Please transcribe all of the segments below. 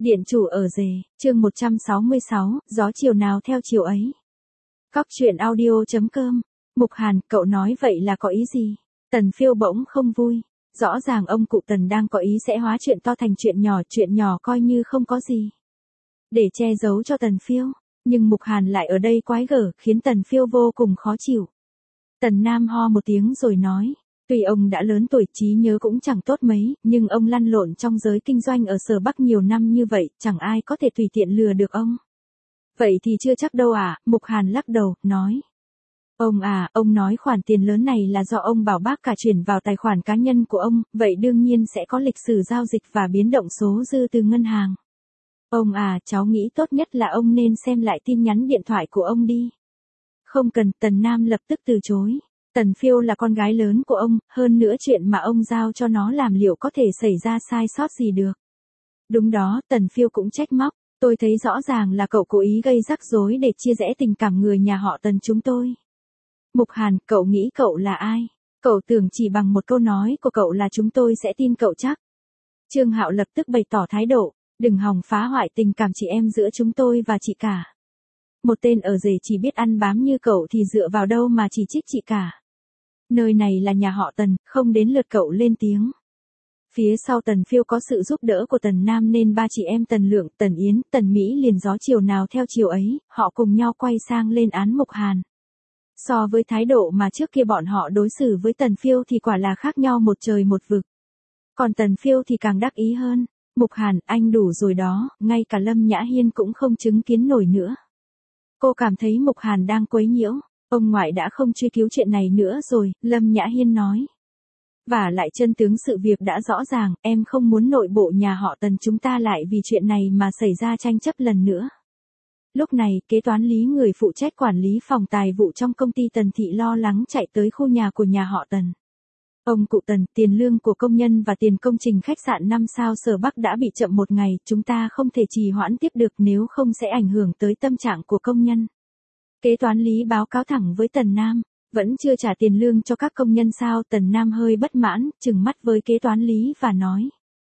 Điện chủ ở rể, chương 166, gió chiều nào theo chiều ấy. Cóc truyện audio.com. Mục Hàn, cậu nói vậy là có ý gì? Tần Phiêu bỗng không vui. Rõ ràng ông cụ Tần đang có ý sẽ hóa chuyện to thành chuyện nhỏ coi như không có gì. Để che giấu cho Tần Phiêu, nhưng Mục Hàn lại ở đây quái gở khiến Tần Phiêu vô cùng khó chịu. Tần Nam ho một tiếng rồi nói. Tuy ông đã lớn tuổi, trí nhớ cũng chẳng tốt mấy, nhưng ông lăn lộn trong giới kinh doanh ở Sở Bắc nhiều năm như vậy, chẳng ai có thể tùy tiện lừa được ông. Vậy thì chưa chắc đâu à, Mục Hàn lắc đầu, nói. Ông nói khoản tiền lớn này là do ông bảo bác cả chuyển vào tài khoản cá nhân của ông, vậy đương nhiên sẽ có lịch sử giao dịch và biến động số dư từ ngân hàng. Cháu nghĩ tốt nhất là ông nên xem lại tin nhắn điện thoại của ông đi. Không cần, Tần Nam lập tức từ chối. Tần Phiêu là con gái lớn của ông, hơn nữa chuyện mà ông giao cho nó làm liệu có thể xảy ra sai sót gì được. Đúng đó, Tần Phiêu cũng trách móc, tôi thấy rõ ràng là cậu cố ý gây rắc rối để chia rẽ tình cảm người nhà họ Tần chúng tôi. Mục Hàn, cậu nghĩ cậu là ai? Cậu tưởng chỉ bằng một câu nói của cậu là chúng tôi sẽ tin cậu chắc? Trương Hạo lập tức bày tỏ thái độ, đừng hòng phá hoại tình cảm chị em giữa chúng tôi và chị cả. Một tên ở rể chỉ biết ăn bám như cậu thì dựa vào đâu mà chỉ trích chị cả. Nơi này là nhà họ Tần, không đến lượt cậu lên tiếng. Phía sau Tần Phiêu có sự giúp đỡ của Tần Nam nên ba chị em Tần Lượng, Tần Yến, Tần Mỹ liền gió chiều nào theo chiều ấy, họ cùng nhau quay sang lên án Mục Hàn. So với thái độ mà trước kia bọn họ đối xử với Tần Phiêu thì quả là khác nhau một trời một vực. Còn Tần Phiêu thì càng đắc ý hơn. Mục Hàn, anh đủ rồi đó, ngay cả Lâm Nhã Hiên cũng không chứng kiến nổi nữa. Cô cảm thấy Mục Hàn đang quấy nhiễu. Ông ngoại đã không truy cứu chuyện này nữa rồi, Lâm Nhã Hiên nói. Và lại chân tướng sự việc đã rõ ràng, em không muốn nội bộ nhà họ Tần chúng ta lại vì chuyện này mà xảy ra tranh chấp lần nữa. Lúc này, kế toán lý người phụ trách quản lý phòng tài vụ trong công ty Tần Thị lo lắng chạy tới khu nhà của nhà họ Tần. Ông cụ Tần, tiền lương của công nhân và tiền công trình khách sạn 5 sao Sở Bắc đã bị chậm một ngày, chúng ta không thể trì hoãn tiếp được nếu không sẽ ảnh hưởng tới tâm trạng của công nhân. Kế toán lý báo cáo thẳng với Tần Nam, vẫn chưa trả tiền lương cho các công nhân sao? Tần Nam hơi bất mãn, trừng mắt với kế toán lý và nói.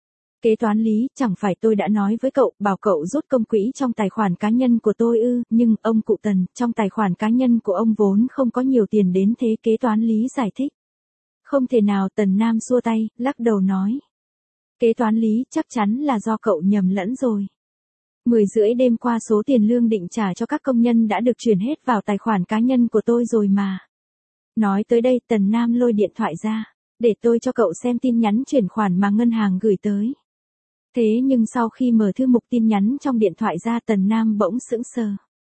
Kế toán lý, chẳng phải tôi đã nói với cậu, bảo cậu rút công quỹ trong tài khoản cá nhân của tôi ư, nhưng ông cụ Tần, trong tài khoản cá nhân của ông vốn không có nhiều tiền đến thế. Kế toán lý giải thích. Không thể nào. Tần Nam xua tay, lắc đầu nói. Kế toán lý, chắc chắn là do cậu nhầm lẫn rồi. 10:30 đêm qua số tiền lương định trả cho các công nhân đã được chuyển hết vào tài khoản cá nhân của tôi rồi mà. Nói tới đây Tần Nam lôi điện thoại ra, để tôi cho cậu xem tin nhắn chuyển khoản mà ngân hàng gửi tới. Thế nhưng sau khi mở thư mục tin nhắn trong điện thoại ra Tần Nam bỗng sững sờ.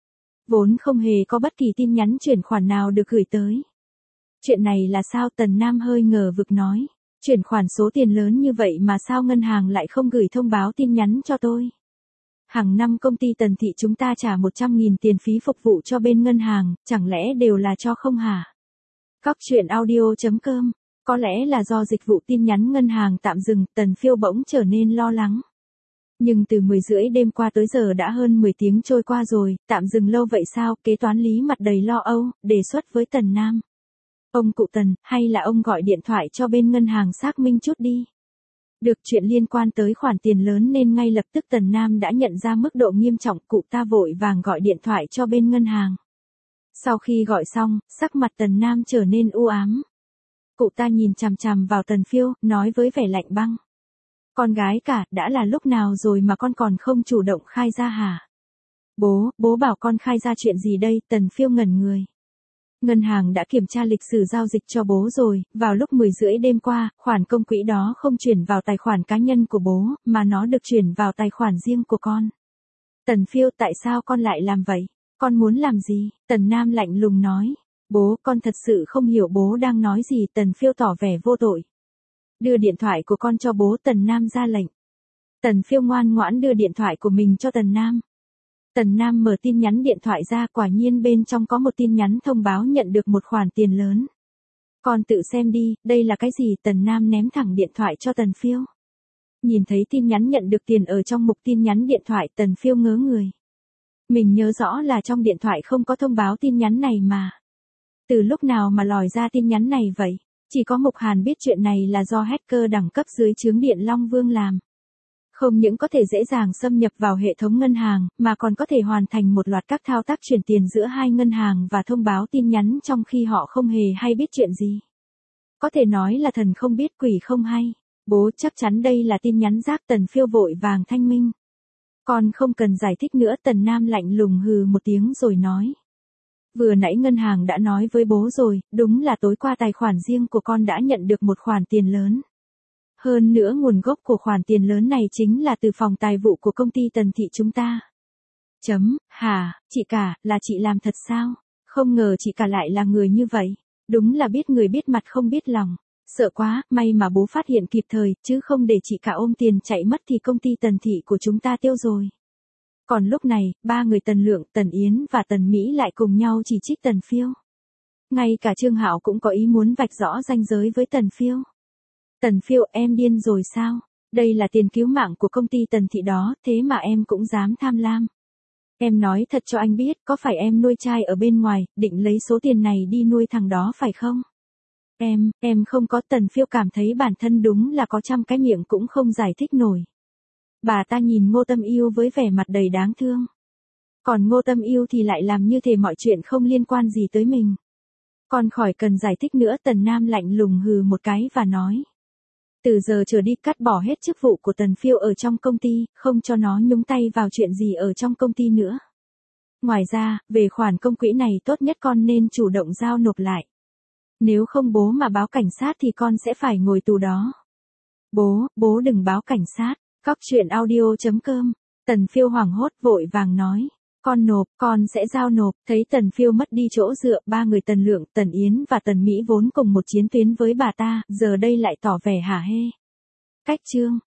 Vốn không hề có bất kỳ tin nhắn chuyển khoản nào được gửi tới. Chuyện này là sao? Tần Nam hơi ngờ vực nói. Chuyển khoản số tiền lớn như vậy mà sao ngân hàng lại không gửi thông báo tin nhắn cho tôi? Hàng năm công ty Tần Thị chúng ta trả 100.000 tiền phí phục vụ cho bên ngân hàng, chẳng lẽ đều là cho không hả? Cóc truyện audio.com. Có lẽ là do dịch vụ tin nhắn ngân hàng tạm dừng, Tần Phiêu bỗng trở nên lo lắng. Nhưng từ 10:30 đêm qua tới giờ đã hơn 10 tiếng trôi qua rồi, tạm dừng lâu vậy sao? Kế toán lý mặt đầy lo âu, đề xuất với Tần Nam. Ông cụ Tần, hay là ông gọi điện thoại cho bên ngân hàng xác minh chút đi. Được, chuyện liên quan tới khoản tiền lớn nên ngay lập tức Tần Nam đã nhận ra mức độ nghiêm trọng, cụ ta vội vàng gọi điện thoại cho bên ngân hàng. Sau khi gọi xong, sắc mặt Tần Nam trở nên u ám. Cụ ta nhìn chằm chằm vào Tần Phiêu, nói với vẻ lạnh băng. Con gái cả, đã là lúc nào rồi mà con còn không chủ động khai ra hả? Bố bảo con khai ra chuyện gì đây? Tần Phiêu ngẩn người. Ngân hàng đã kiểm tra lịch sử giao dịch cho bố rồi, vào lúc 10:30 đêm qua, khoản công quỹ đó không chuyển vào tài khoản cá nhân của bố, mà nó được chuyển vào tài khoản riêng của con. Tần Phiêu, tại sao con lại làm vậy? Con muốn làm gì? Tần Nam lạnh lùng nói. Bố, con thật sự không hiểu bố đang nói gì. Tần Phiêu tỏ vẻ vô tội. Đưa điện thoại của con cho bố. Tần Nam ra lệnh. Tần Phiêu ngoan ngoãn đưa điện thoại của mình cho Tần Nam. Tần Nam mở tin nhắn điện thoại ra, quả nhiên bên trong có một tin nhắn thông báo nhận được một khoản tiền lớn. Con tự xem đi, đây là cái gì? Tần Nam ném thẳng điện thoại cho Tần Phiêu. Nhìn thấy tin nhắn nhận được tiền ở trong mục tin nhắn điện thoại, Tần Phiêu ngớ người. Mình nhớ rõ là trong điện thoại không có thông báo tin nhắn này mà. Từ lúc nào mà lòi ra tin nhắn này vậy? Chỉ có Mục Hàn biết chuyện này là do hacker đẳng cấp dưới trướng Điện Long Vương làm. Không những có thể dễ dàng xâm nhập vào hệ thống ngân hàng, mà còn có thể hoàn thành một loạt các thao tác chuyển tiền giữa hai ngân hàng và thông báo tin nhắn trong khi họ không hề hay biết chuyện gì. Có thể nói là thần không biết quỷ không hay. Bố, chắc chắn đây là tin nhắn rác. Tần Phiêu vội vàng thanh minh. Con không cần giải thích nữa. Tần Nam lạnh lùng hừ một tiếng rồi nói. Vừa nãy ngân hàng đã nói với bố rồi, đúng là tối qua tài khoản riêng của con đã nhận được một khoản tiền lớn. Hơn nữa nguồn gốc của khoản tiền lớn này chính là từ phòng tài vụ của công ty Tần Thị chúng ta. Hả, chị cả, là chị làm thật sao? Không ngờ chị cả lại là người như vậy. Đúng là biết người biết mặt không biết lòng. Sợ quá, may mà bố phát hiện kịp thời, chứ không để chị cả ôm tiền chạy mất thì công ty Tần Thị của chúng ta tiêu rồi. Còn lúc này, ba người Tần Lượng, Tần Yến và Tần Mỹ lại cùng nhau chỉ trích Tần Phiêu. Ngay cả Trương Hạo cũng có ý muốn vạch rõ ranh giới với Tần Phiêu. Tần Phiêu, em điên rồi sao? Đây là tiền cứu mạng của công ty Tần Thị đó, thế mà em cũng dám tham lam. Em nói thật cho anh biết, có phải em nuôi trai ở bên ngoài, định lấy số tiền này đi nuôi thằng đó phải không? Em không có. Tần Phiêu cảm thấy bản thân đúng là có trăm cái miệng cũng không giải thích nổi. Bà ta nhìn Ngô Tâm Yêu với vẻ mặt đầy đáng thương. Còn Ngô Tâm Yêu thì lại làm như thể mọi chuyện không liên quan gì tới mình. Còn khỏi cần giải thích nữa. Tần Nam lạnh lùng hừ một cái và nói. Từ giờ trở đi cắt bỏ hết chức vụ của Tần Phiêu ở trong công ty, không cho nó nhúng tay vào chuyện gì ở trong công ty nữa. Ngoài ra, về khoản công quỹ này tốt nhất con nên chủ động giao nộp lại. Nếu không bố mà báo cảnh sát thì con sẽ phải ngồi tù đó. Bố đừng báo cảnh sát. Cóc truyện audio.com. Tần Phiêu hoảng hốt vội vàng nói. Con sẽ giao nộp. Thấy Tần Phiêu mất đi chỗ dựa, ba người Tần Lượng, Tần Yến và Tần Mỹ vốn cùng một chiến tuyến với bà ta, giờ đây lại tỏ vẻ hả hê. Cách chương.